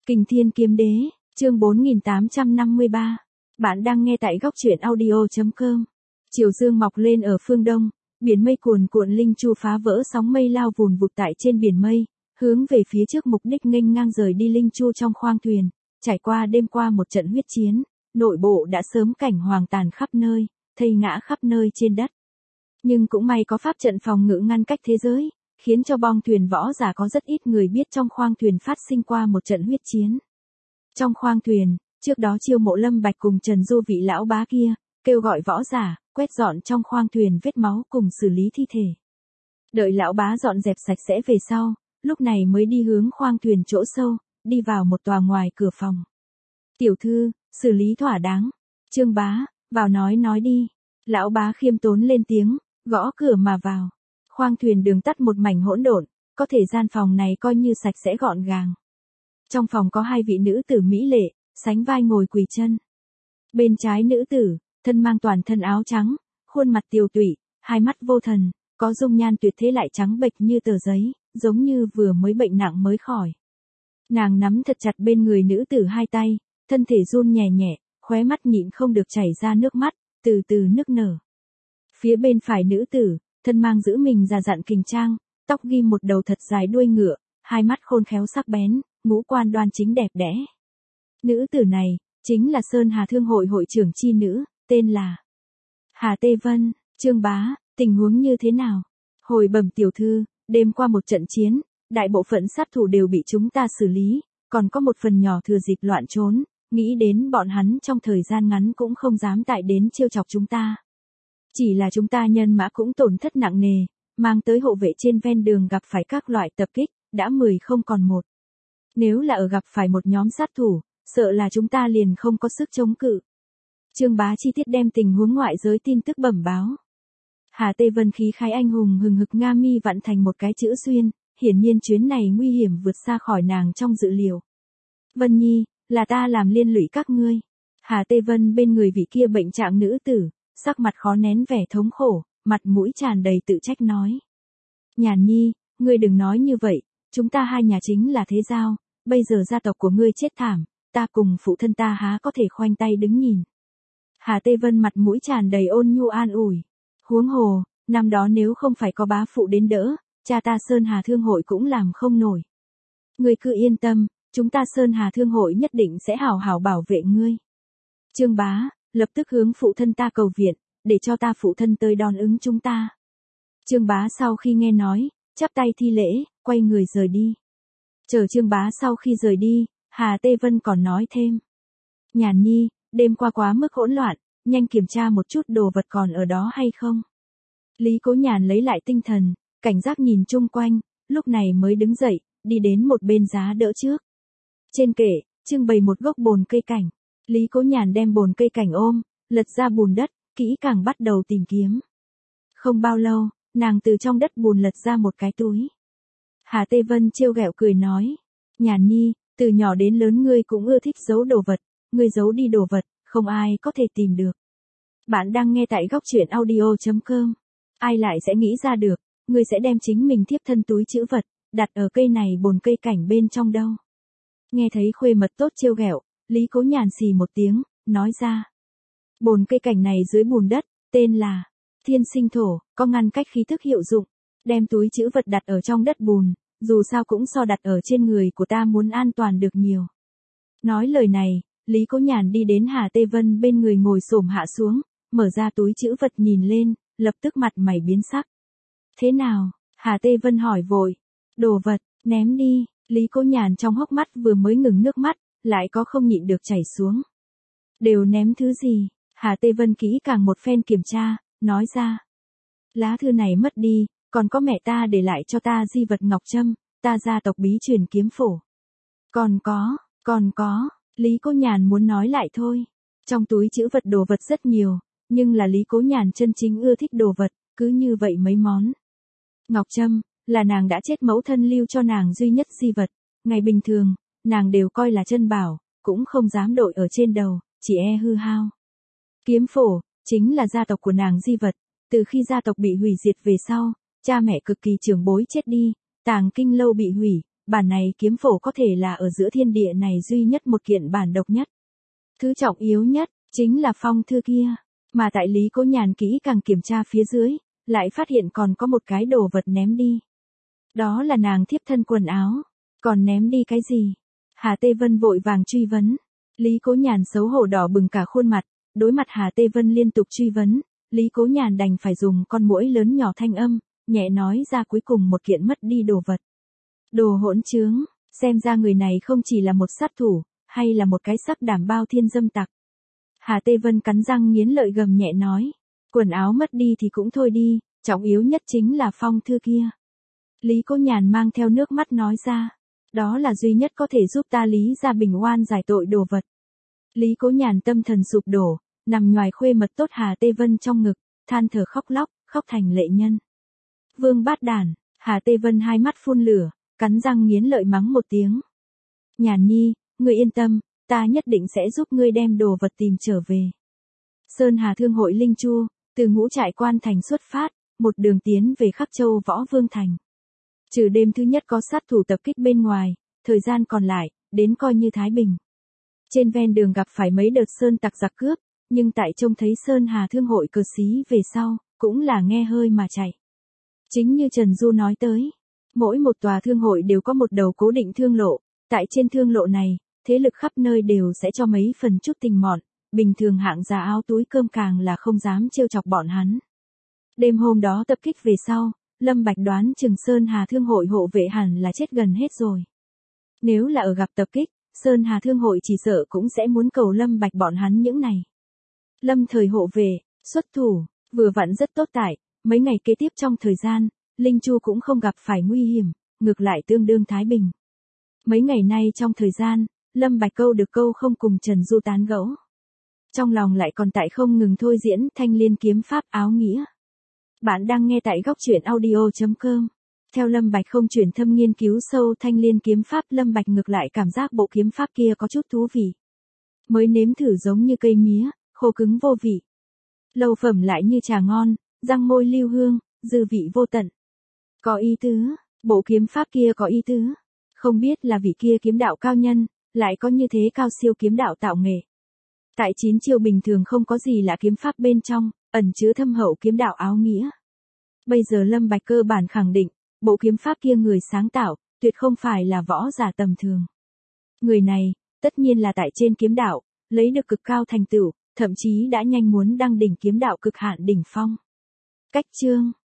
Kình Thiên Kiếm Đế, chương 4853. Bạn đang nghe tại góc truyện audio.com. Chiều dương mọc lên ở phương đông, biển mây cuồn cuộn linh chu phá vỡ sóng mây lao vùn vụt tại trên biển mây, hướng về phía trước mục đích nghênh ngang rời đi linh chu trong khoang thuyền. Trải qua đêm qua một trận huyết chiến, nội bộ đã sớm cảnh hoàng tàn khắp nơi, thây ngã khắp nơi trên đất. Nhưng cũng may có pháp trận phòng ngự ngăn cách thế giới, khiến cho bong thuyền võ giả có rất ít người biết trong khoang thuyền phát sinh qua một trận huyết chiến. Trong khoang thuyền, trước đó chiêu mộ Lâm Bạch cùng Trần Du vị lão bá kia, kêu gọi võ giả, quét dọn trong khoang thuyền vết máu cùng xử lý thi thể. Đợi lão bá dọn dẹp sạch sẽ về sau, lúc này mới đi hướng khoang thuyền chỗ sâu, đi vào một tòa ngoài cửa phòng. Tiểu thư, xử lý thỏa đáng. Trương bá, vào nói đi. Lão bá khiêm tốn lên tiếng, gõ cửa mà vào. Khoang thuyền đường tắt một mảnh hỗn độn, có thể gian phòng này coi như sạch sẽ gọn gàng. Trong phòng có hai vị nữ tử mỹ lệ, sánh vai ngồi quỳ chân. Bên trái nữ tử, thân mang toàn thân áo trắng, khuôn mặt tiều tụy, hai mắt vô thần, có dung nhan tuyệt thế lại trắng bệch như tờ giấy, giống như vừa mới bệnh nặng mới khỏi. Nàng nắm thật chặt bên người nữ tử hai tay, thân thể run nhẹ nhẹ, khóe mắt nhịn không được chảy ra nước mắt, từ từ nức nở. Phía bên phải nữ tử, thân mang giữ mình già dặn kình trang, tóc ghim một đầu thật dài đuôi ngựa, hai mắt khôn khéo sắc bén, ngũ quan đoan chính đẹp đẽ. Nữ tử này, chính là Sơn Hà Thương hội hội trưởng chi nữ, tên là Hà Tê Vân. Trương bá, tình huống như thế nào? Hồi bẩm tiểu thư, đêm qua một trận chiến, đại bộ phận sát thủ đều bị chúng ta xử lý, còn có một phần nhỏ thừa dịp loạn trốn, nghĩ đến bọn hắn trong thời gian ngắn cũng không dám tại đến trêu chọc chúng ta. Chỉ là chúng ta nhân mã cũng tổn thất nặng nề, mang tới hộ vệ trên ven đường gặp phải các loại tập kích, đã 10 không còn một. Nếu là ở gặp phải một nhóm sát thủ, sợ là chúng ta liền không có sức chống cự. Trương bá chi tiết đem tình huống ngoại giới tin tức bẩm báo. Hà Tê Vân khí khái anh hùng hừng hực nga mi vặn thành một cái chữ xuyên, hiển nhiên chuyến này nguy hiểm vượt xa khỏi nàng trong dự liệu. Vân Nhi, là ta làm liên lụy các ngươi. Hà Tê Vân bên người vị kia bệnh trạng nữ tử, sắc mặt khó nén vẻ thống khổ, mặt mũi tràn đầy tự trách nói. Nhàn Nhi, ngươi đừng nói như vậy, chúng ta hai nhà chính là thế giao, bây giờ gia tộc của ngươi chết thảm, ta cùng phụ thân ta há có thể khoanh tay đứng nhìn. Hà Tê Vân mặt mũi tràn đầy ôn nhu an ủi. Huống hồ, năm đó nếu không phải có bá phụ đến đỡ, cha ta Sơn Hà Thương hội cũng làm không nổi. Ngươi cứ yên tâm, chúng ta Sơn Hà Thương hội nhất định sẽ hảo hảo bảo vệ ngươi. Trương bá, lập tức hướng phụ thân ta cầu viện, để cho ta phụ thân tới đón ứng chúng ta. Trương bá sau khi nghe nói, chắp tay thi lễ, quay người rời đi. Chờ Trương bá sau khi rời đi, Hà Tê Vân còn nói thêm. Nhàn Nhi, đêm qua quá mức hỗn loạn, nhanh kiểm tra một chút đồ vật còn ở đó hay không. Lý Cố Nhàn lấy lại tinh thần, cảnh giác nhìn chung quanh, lúc này mới đứng dậy, đi đến một bên giá đỡ trước. Trên kệ, trưng bày một gốc bồn cây cảnh. Lý Cố Nhàn đem bồn cây cảnh ôm, lật ra bùn đất, kỹ càng bắt đầu tìm kiếm. Không bao lâu, nàng từ trong đất bùn lật ra một cái túi. Hà Tê Vân trêu ghẹo cười nói. Nhàn Nhi, từ nhỏ đến lớn ngươi cũng ưa thích giấu đồ vật, ngươi giấu đi đồ vật, không ai có thể tìm được. Bạn đang nghe tại góc truyện audio.com. Ai lại sẽ nghĩ ra được, ngươi sẽ đem chính mình thiếp thân túi trữ vật, đặt ở cây này bồn cây cảnh bên trong đâu. Nghe thấy khuê mật tốt trêu ghẹo, Lý Cố Nhàn xì một tiếng, nói ra. Bồn cây cảnh này dưới bùn đất, tên là Thiên Sinh Thổ, có ngăn cách khí thức hiệu dụng. Đem túi trữ vật đặt ở trong đất bùn, dù sao cũng so đặt ở trên người của ta muốn an toàn được nhiều. Nói lời này, Lý Cố Nhàn đi đến Hà Tê Vân bên người ngồi xổm hạ xuống, mở ra túi trữ vật nhìn lên, lập tức mặt mày biến sắc. Thế nào? Hà Tê Vân hỏi vội. Đồ vật, ném đi. Lý Cố Nhàn trong hốc mắt vừa mới ngừng nước mắt, lại có không nhịn được chảy xuống. Đều ném thứ gì? Hà Tê Vân kỹ càng một phen kiểm tra, nói ra. Lá thư này mất đi, còn có mẹ ta để lại cho ta di vật ngọc trâm, ta gia tộc bí truyền kiếm phổ. Còn có, Lý Cố Nhàn muốn nói lại thôi. Trong túi trữ vật đồ vật rất nhiều, nhưng là Lý Cố Nhàn chân chính ưa thích đồ vật, cứ như vậy mấy món. Ngọc trâm, là nàng đã chết mẫu thân lưu cho nàng duy nhất di vật, ngày bình thường, nàng đều coi là chân bảo, cũng không dám đội ở trên đầu, chỉ e hư hao. Kiếm phổ, chính là gia tộc của nàng di vật, từ khi gia tộc bị hủy diệt về sau, cha mẹ cực kỳ trưởng bối chết đi, tàng kinh lâu bị hủy, bản này kiếm phổ có thể là ở giữa thiên địa này duy nhất một kiện bản độc nhất. Thứ trọng yếu nhất, chính là phong thư kia. Mà tại Lý Cố Nhàn kỹ càng kiểm tra phía dưới, lại phát hiện còn có một cái đồ vật ném đi. Đó là nàng thiếp thân quần áo. Còn ném đi cái gì? Hà Tê Vân vội vàng truy vấn. Lý Cố Nhàn xấu hổ đỏ bừng cả khuôn mặt, đối mặt Hà Tê Vân liên tục truy vấn, Lý Cố Nhàn đành phải dùng con muỗi lớn nhỏ thanh âm, nhẹ nói ra cuối cùng một kiện mất đi đồ vật. Đồ hỗn trướng, xem ra người này không chỉ là một sát thủ, hay là một cái sắc đảm bao thiên dâm tặc. Hà Tê Vân cắn răng nghiến lợi gầm nhẹ nói, quần áo mất đi thì cũng thôi đi, trọng yếu nhất chính là phong thư kia. Lý Cố Nhàn mang theo nước mắt nói ra, đó là duy nhất có thể giúp ta Lý ra bình oan giải tội đồ vật. Lý Cố Nhàn tâm thần sụp đổ, nằm nhoài khuê mật tốt Hà Tê Vân trong ngực, than thở khóc lóc, khóc thành lệ nhân. Vương bát đản, Hà Tê Vân hai mắt phun lửa, cắn răng nghiến lợi mắng một tiếng. Nhàn nhi, ngươi yên tâm, ta nhất định sẽ giúp ngươi đem đồ vật tìm trở về. Sơn Hà Thương hội Linh Chu, từ Ngũ Trại Quan Thành xuất phát, một đường tiến về Khắc Châu Võ Vương Thành. Trừ đêm thứ nhất có sát thủ tập kích bên ngoài, thời gian còn lại, đến coi như thái bình. Trên ven đường gặp phải mấy đợt sơn tặc giặc cướp, nhưng tại trông thấy Sơn Hà Thương hội cờ xí về sau, cũng là nghe hơi mà chạy. Chính như Trần Du nói tới, mỗi một tòa thương hội đều có một đầu cố định thương lộ, tại trên thương lộ này, thế lực khắp nơi đều sẽ cho mấy phần chút tình mọn, bình thường hạng giá áo túi cơm càng là không dám trêu chọc bọn hắn. Đêm hôm đó tập kích về sau, Lâm Bạch đoán chừng Sơn Hà Thương hội hộ vệ hẳn là chết gần hết rồi. Nếu là ở gặp tập kích, Sơn Hà Thương hội chỉ sợ cũng sẽ muốn cầu Lâm Bạch bọn hắn những này. Lâm thời hộ vệ, xuất thủ, vừa vặn rất tốt tại, mấy ngày kế tiếp trong thời gian, Linh Chu cũng không gặp phải nguy hiểm, ngược lại tương đương thái bình. Mấy ngày nay trong thời gian, Lâm Bạch câu được câu không cùng Trần Du tán gẫu. Trong lòng lại còn tại không ngừng thôi diễn Thanh Liên kiếm pháp áo nghĩa. Bạn đang nghe tại góc truyện audio.com. Theo Lâm Bạch không chuyển thâm nghiên cứu sâu Thanh Liên kiếm pháp, Lâm Bạch ngược lại cảm giác bộ kiếm pháp kia có chút thú vị. Mới nếm thử giống như cây mía, khô cứng vô vị. Lâu phẩm lại như trà ngon, răng môi lưu hương, dư vị vô tận. Có ý tứ, bộ kiếm pháp kia có ý tứ. Không biết là vị kia kiếm đạo cao nhân, lại có như thế cao siêu kiếm đạo tạo nghệ. Tại 9 chiêu bình thường không có gì lạ kiếm pháp bên trong, ẩn chứa thâm hậu kiếm đạo áo nghĩa. Bây giờ Lâm Bạch cơ bản khẳng định, bộ kiếm pháp kia người sáng tạo, tuyệt không phải là võ giả tầm thường. Người này, tất nhiên là tại trên kiếm đạo, lấy được cực cao thành tựu, thậm chí đã nhanh muốn đăng đỉnh kiếm đạo cực hạn đỉnh phong. Cách chương